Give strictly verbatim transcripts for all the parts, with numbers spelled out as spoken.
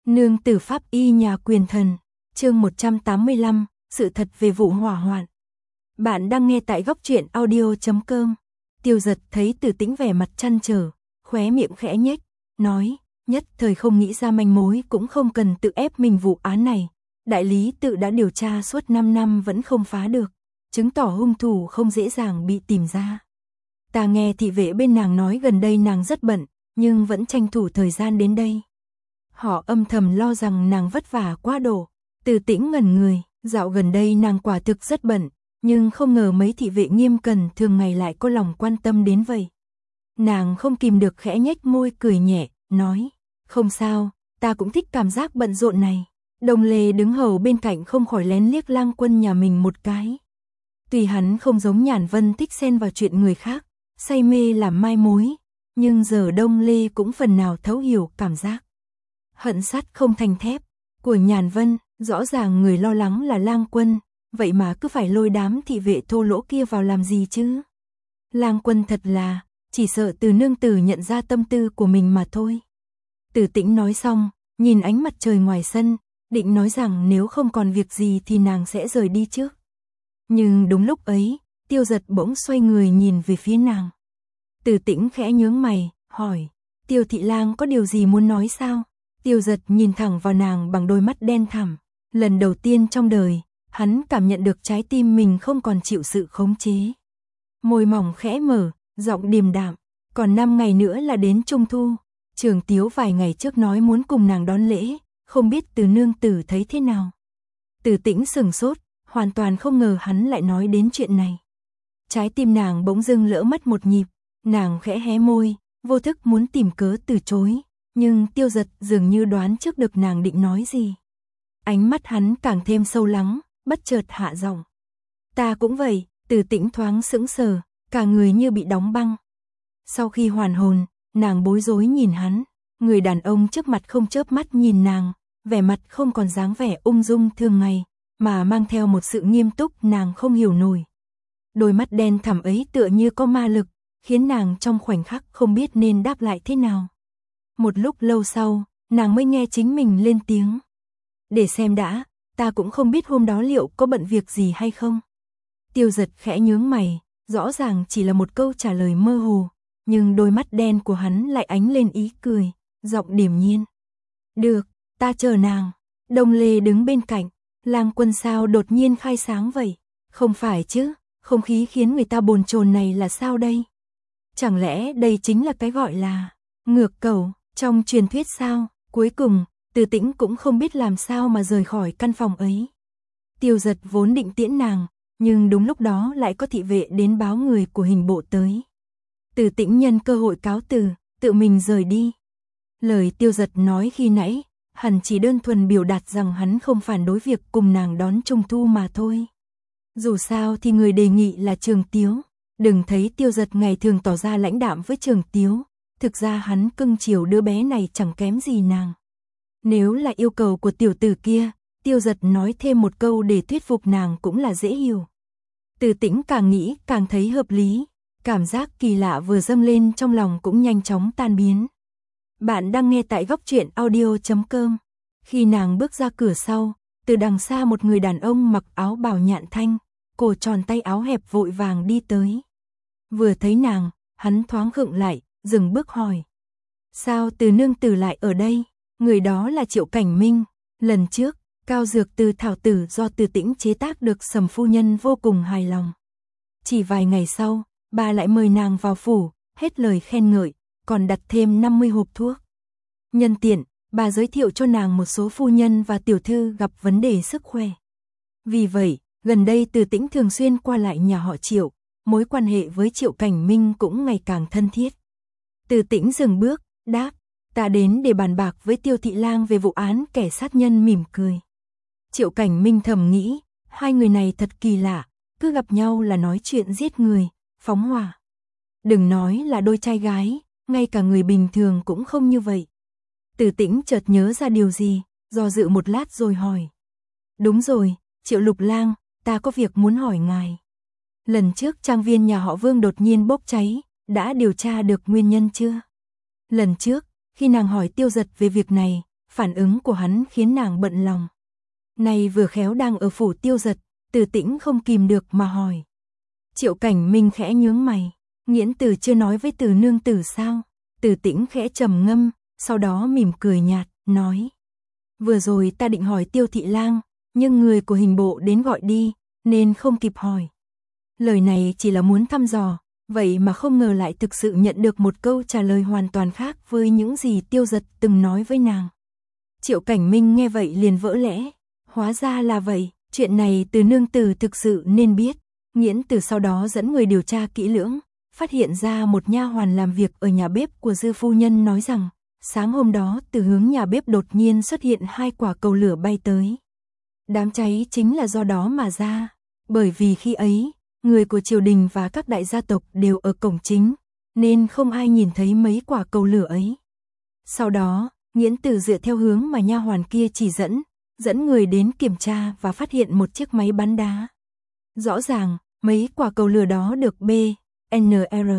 Nương tử pháp y nhà quyền thần, chương một trăm tám mươi lăm, sự thật về vụ hỏa hoạn. Bạn đang nghe tại góc truyện audio chấm com. Tiêu Giật thấy Từ Tĩnh vẻ mặt trăn trở, khóe miệng khẽ nhếch, nói, nhất thời không nghĩ ra manh mối cũng không cần tự ép mình vụ án này. Đại lý tự đã điều tra suốt năm năm vẫn không phá được, chứng tỏ hung thủ không dễ dàng bị tìm ra. Ta nghe thị vệ bên nàng nói gần đây nàng rất bận, nhưng vẫn tranh thủ thời gian đến đây. Họ âm thầm lo rằng nàng vất vả quá độ. Từ Tĩnh ngẩn người, dạo gần đây nàng quả thực rất bận, nhưng không ngờ mấy thị vệ nghiêm cẩn thường ngày lại có lòng quan tâm đến vậy. Nàng không kìm được khẽ nhếch môi cười nhẹ, nói, không sao, ta cũng thích cảm giác bận rộn này. Đồng Lê đứng hầu bên cạnh không khỏi lén liếc Lang Quân nhà mình một cái. Tuy hắn không giống Nhàn Vân thích xen vào chuyện người khác, say mê làm mai mối, nhưng giờ Đông Lê cũng phần nào thấu hiểu cảm giác hận sắt không thành thép của Nhàn Vân. Rõ ràng người lo lắng là Lang Quân, vậy mà cứ phải lôi đám thị vệ thô lỗ kia vào làm gì chứ? Lang Quân thật là, chỉ sợ Từ nương tử nhận ra tâm tư của mình mà thôi. Từ Tĩnh nói xong, nhìn ánh mặt trời ngoài sân, định nói rằng nếu không còn việc gì thì nàng sẽ rời đi trước. Nhưng đúng lúc ấy, Tiêu Giật bỗng xoay người nhìn về phía nàng. Từ Tĩnh khẽ nhướng mày, hỏi, Tiêu thị lang có điều gì muốn nói sao? Tiêu Giật nhìn thẳng vào nàng bằng đôi mắt đen thẳm. Lần đầu tiên trong đời, hắn cảm nhận được trái tim mình không còn chịu sự khống chế. Môi mỏng khẽ mở, giọng điềm đạm, còn năm ngày nữa là đến Trung Thu. Trường Tiếu vài ngày trước nói muốn cùng nàng đón lễ, không biết Từ nương tử thấy thế nào. Từ Tĩnh sửng sốt, hoàn toàn không ngờ hắn lại nói đến chuyện này. Trái tim nàng bỗng dưng lỡ mất một nhịp, nàng khẽ hé môi, vô thức muốn tìm cớ từ chối, nhưng Tiêu Giật dường như đoán trước được nàng định nói gì. Ánh mắt hắn càng thêm sâu lắng, bất chợt hạ giọng. Ta cũng vậy. Từ Tĩnh thoáng sững sờ, cả người như bị đóng băng. Sau khi hoàn hồn, nàng bối rối nhìn hắn, người đàn ông trước mặt không chớp mắt nhìn nàng, vẻ mặt không còn dáng vẻ ung dung thường ngày, mà mang theo một sự nghiêm túc nàng không hiểu nổi. Đôi mắt đen thẳm ấy tựa như có ma lực, khiến nàng trong khoảnh khắc không biết nên đáp lại thế nào. Một lúc lâu sau, nàng mới nghe chính mình lên tiếng. Để xem đã, ta cũng không biết hôm đó liệu có bận việc gì hay không. Tiêu Giật khẽ nhướng mày, rõ ràng chỉ là một câu trả lời mơ hồ, nhưng đôi mắt đen của hắn lại ánh lên ý cười, giọng điềm nhiên. Được, ta chờ nàng. Đồng Lê đứng bên cạnh, Lang Quân sao đột nhiên khai sáng vậy? Không phải chứ, không khí khiến người ta bồn chồn này là sao đây? Chẳng lẽ đây chính là cái gọi là ngược cầu trong truyền thuyết sao? Cuối cùng, Từ Tĩnh cũng không biết làm sao mà rời khỏi căn phòng ấy. Tiêu Giật vốn định tiễn nàng, nhưng đúng lúc đó lại có thị vệ đến báo người của hình bộ tới. Từ Tĩnh nhân cơ hội cáo từ, tự mình rời đi. Lời Tiêu Giật nói khi nãy, hẳn chỉ đơn thuần biểu đạt rằng hắn không phản đối việc cùng nàng đón Trung Thu mà thôi. Dù sao thì người đề nghị là Trường Tiếu. Đừng thấy Tiêu Giật ngày thường tỏ ra lãnh đạm với Trường Tiếu, thực ra hắn cưng chiều đứa bé này chẳng kém gì nàng. Nếu là yêu cầu của tiểu tử kia, Tiêu Giật nói thêm một câu để thuyết phục nàng cũng là dễ hiểu. Từ Tĩnh càng nghĩ càng thấy hợp lý, cảm giác kỳ lạ vừa dâng lên trong lòng cũng nhanh chóng tan biến. Bạn đang nghe tại góc truyện audio chấm com. Khi nàng bước ra cửa sau, từ đằng xa một người đàn ông mặc áo bào nhạn thanh, cổ tròn tay áo hẹp vội vàng đi tới. Vừa thấy nàng, hắn thoáng khựng lại, dừng bước hỏi. Sao Từ nương tử lại ở đây? Người đó là Triệu Cảnh Minh. Lần trước, cao dược từ thảo tử do Từ Tĩnh chế tác được Sầm phu nhân vô cùng hài lòng. Chỉ vài ngày sau, bà lại mời nàng vào phủ, hết lời khen ngợi, còn đặt thêm năm mươi hộp thuốc. Nhân tiện, bà giới thiệu cho nàng một số phu nhân và tiểu thư gặp vấn đề sức khỏe. Vì vậy, gần đây Từ Tĩnh thường xuyên qua lại nhà họ Triệu, mối quan hệ với Triệu Cảnh Minh cũng ngày càng thân thiết. Từ Tĩnh dừng bước, đáp, ta đến để bàn bạc với Tiêu thị lang về vụ án kẻ sát nhân. Mỉm cười. Triệu Cảnh Minh thầm nghĩ, hai người này thật kỳ lạ, cứ gặp nhau là nói chuyện giết người, phóng hỏa. Đừng nói là đôi trai gái, ngay cả người bình thường cũng không như vậy. Từ Tĩnh chợt nhớ ra điều gì, do dự một lát rồi hỏi. Đúng rồi, Triệu Lục lang, ta có việc muốn hỏi ngài. Lần trước trang viên nhà họ Vương đột nhiên bốc cháy, đã điều tra được nguyên nhân chưa? Lần trước, khi nàng hỏi Tiêu Giật về việc này, phản ứng của hắn khiến nàng bận lòng. Này vừa khéo đang ở phủ Tiêu Dật, Từ Tĩnh không kìm được mà hỏi. Triệu Cảnh Minh khẽ nhướng mày, Nghiễn Tử chưa nói với Từ nương tử sao? Từ Tĩnh khẽ trầm ngâm, sau đó mỉm cười nhạt, nói. Vừa rồi ta định hỏi Tiêu thị lang, nhưng người của hình bộ đến gọi đi, nên không kịp hỏi. Lời này chỉ là muốn thăm dò, vậy mà không ngờ lại thực sự nhận được một câu trả lời hoàn toàn khác với những gì Tiêu Dật từng nói với nàng. Triệu Cảnh Minh nghe vậy liền vỡ lẽ, hóa ra là vậy, chuyện này Từ nương tử thực sự nên biết. Nghiễn Tử sau đó dẫn người điều tra kỹ lưỡng, phát hiện ra một nha hoàn làm việc ở nhà bếp của Dư phu nhân nói rằng, sáng hôm đó từ hướng nhà bếp đột nhiên xuất hiện hai quả cầu lửa bay tới. Đám cháy chính là do đó mà ra, bởi vì khi ấy, người của triều đình và các đại gia tộc đều ở cổng chính, nên không ai nhìn thấy mấy quả cầu lửa ấy. Sau đó, Nghiễn Tử dựa theo hướng mà nha hoàn kia chỉ dẫn, dẫn người đến kiểm tra và phát hiện một chiếc máy bắn đá. Rõ ràng, mấy quả cầu lửa đó được B N R.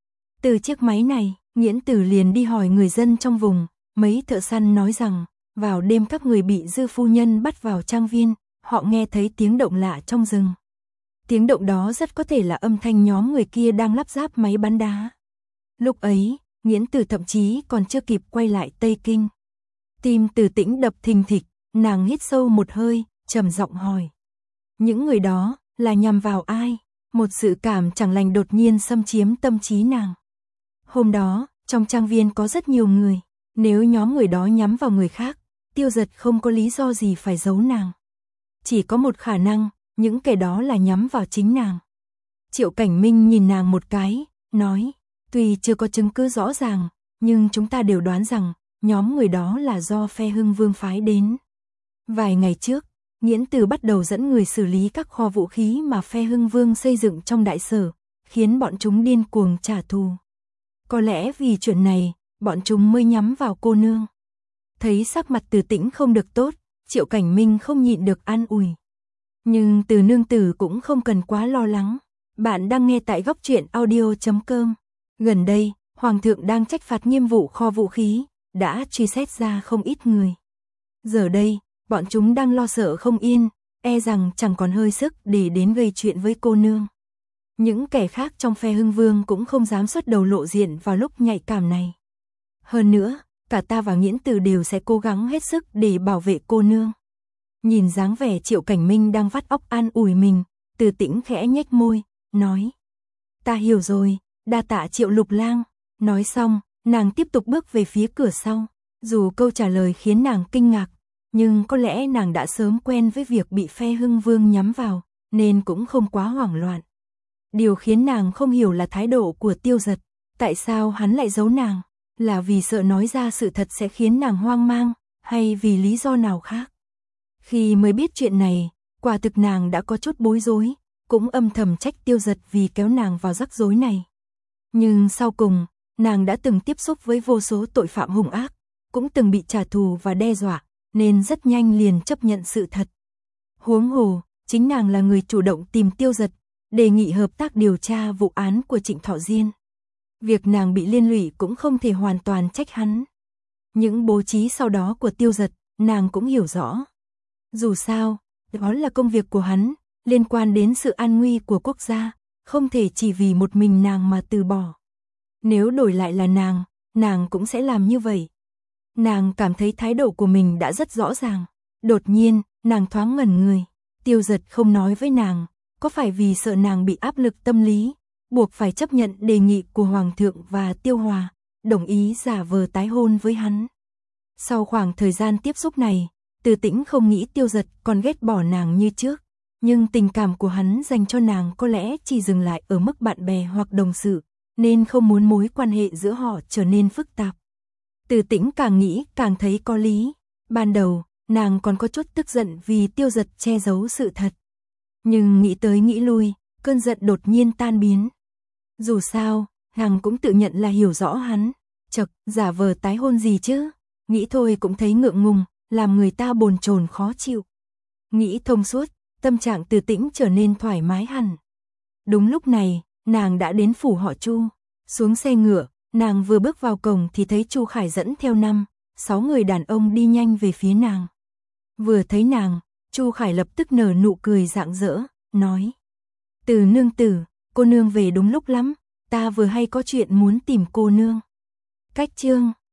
Từ chiếc máy này, Nghiễn Tử liền đi hỏi người dân trong vùng, mấy thợ săn nói rằng, vào đêm các người bị Dư phu nhân bắt vào trang viên, họ nghe thấy tiếng động lạ trong rừng. Tiếng động đó rất có thể là âm thanh nhóm người kia đang lắp ráp máy bắn đá. Lúc ấy, Nghiễn Tử thậm chí còn chưa kịp quay lại Tây Kinh. Tim Từ Tĩnh đập thình thịch, nàng hít sâu một hơi, trầm giọng hỏi. Những người đó, là nhằm vào ai? Một sự cảm chẳng lành đột nhiên xâm chiếm tâm trí nàng. Hôm đó, trong trang viên có rất nhiều người, nếu nhóm người đó nhắm vào người khác, Tiêu Dật không có lý do gì phải giấu nàng. Chỉ có một khả năng, những kẻ đó là nhắm vào chính nàng. Triệu Cảnh Minh nhìn nàng một cái, nói, tuy chưa có chứng cứ rõ ràng, nhưng chúng ta đều đoán rằng, nhóm người đó là do phe Hưng Vương phái đến. Vài ngày trước, Nghiễn Tử bắt đầu dẫn người xử lý các kho vũ khí mà phe Hưng Vương xây dựng trong đại sở, khiến bọn chúng điên cuồng trả thù. Có lẽ vì chuyện này, bọn chúng mới nhắm vào cô nương. Thấy sắc mặt Từ Tĩnh không được tốt, Triệu Cảnh Minh không nhịn được an ủi. Nhưng Từ nương tử cũng không cần quá lo lắng. Bạn đang nghe tại góc truyện audio chấm com. Gần đây, Hoàng thượng đang trách phạt nghiêm vụ kho vũ khí, đã truy xét ra không ít người. Giờ đây, bọn chúng đang lo sợ không yên, e rằng chẳng còn hơi sức để đến gây chuyện với cô nương. Những kẻ khác trong phe Hưng Vương cũng không dám xuất đầu lộ diện vào lúc nhạy cảm này. Hơn nữa, cả ta và Nghiễn Tử đều sẽ cố gắng hết sức để bảo vệ cô nương. Nhìn dáng vẻ Triệu Cảnh Minh đang vắt óc an ủi mình, Từ Tĩnh khẽ nhếch môi, nói. Ta hiểu rồi, đa tạ Triệu Lục Lang. Nói xong, nàng tiếp tục bước về phía cửa sau. Dù câu trả lời khiến nàng kinh ngạc, nhưng có lẽ nàng đã sớm quen với việc bị phe Hưng Vương nhắm vào, nên cũng không quá hoảng loạn. Điều khiến nàng không hiểu là thái độ của Tiêu Dật, tại sao hắn lại giấu nàng, là vì sợ nói ra sự thật sẽ khiến nàng hoang mang, hay vì lý do nào khác. Khi mới biết chuyện này, quả thực nàng đã có chút bối rối, cũng âm thầm trách Tiêu Dật vì kéo nàng vào rắc rối này. Nhưng sau cùng, nàng đã từng tiếp xúc với vô số tội phạm hung ác, cũng từng bị trả thù và đe dọa, nên rất nhanh liền chấp nhận sự thật. Huống hồ, chính nàng là người chủ động tìm Tiêu Dật, đề nghị hợp tác điều tra vụ án của Trịnh Thọ Diên. Việc nàng bị liên lụy cũng không thể hoàn toàn trách hắn. Những bố trí sau đó của Tiêu Dật, nàng cũng hiểu rõ. Dù sao, đó là công việc của hắn, liên quan đến sự an nguy của quốc gia, không thể chỉ vì một mình nàng mà từ bỏ. Nếu đổi lại là nàng, nàng cũng sẽ làm như vậy. Nàng cảm thấy thái độ của mình đã rất rõ ràng. Đột nhiên, nàng thoáng ngẩn người. Tiêu Dật không nói với nàng, có phải vì sợ nàng bị áp lực tâm lý, buộc phải chấp nhận đề nghị của Hoàng thượng và Tiêu Hòa, đồng ý giả vờ tái hôn với hắn. Sau khoảng thời gian tiếp xúc này, Từ Tĩnh không nghĩ Tiêu Dật còn ghét bỏ nàng như trước, nhưng tình cảm của hắn dành cho nàng có lẽ chỉ dừng lại ở mức bạn bè hoặc đồng sự, nên không muốn mối quan hệ giữa họ trở nên phức tạp. Từ Tĩnh càng nghĩ càng thấy có lý. Ban đầu, nàng còn có chút tức giận vì Tiêu Dật che giấu sự thật. Nhưng nghĩ tới nghĩ lui, cơn giận đột nhiên tan biến. Dù sao, nàng cũng tự nhận là hiểu rõ hắn. Chật, giả vờ tái hôn gì chứ? Nghĩ thôi cũng thấy ngượng ngùng, làm người ta bồn chồn khó chịu. Nghĩ thông suốt, tâm trạng Từ Tĩnh trở nên thoải mái hẳn. Đúng lúc này, nàng đã đến phủ họ Chu. Xuống xe ngựa, nàng vừa bước vào cổng thì thấy Chu Khải dẫn theo năm, sáu người đàn ông đi nhanh về phía nàng. Vừa thấy nàng, Chu Khải lập tức nở nụ cười rạng rỡ, nói: Từ nương tử, cô nương về đúng lúc lắm, ta vừa hay có chuyện muốn tìm cô nương. Cách chương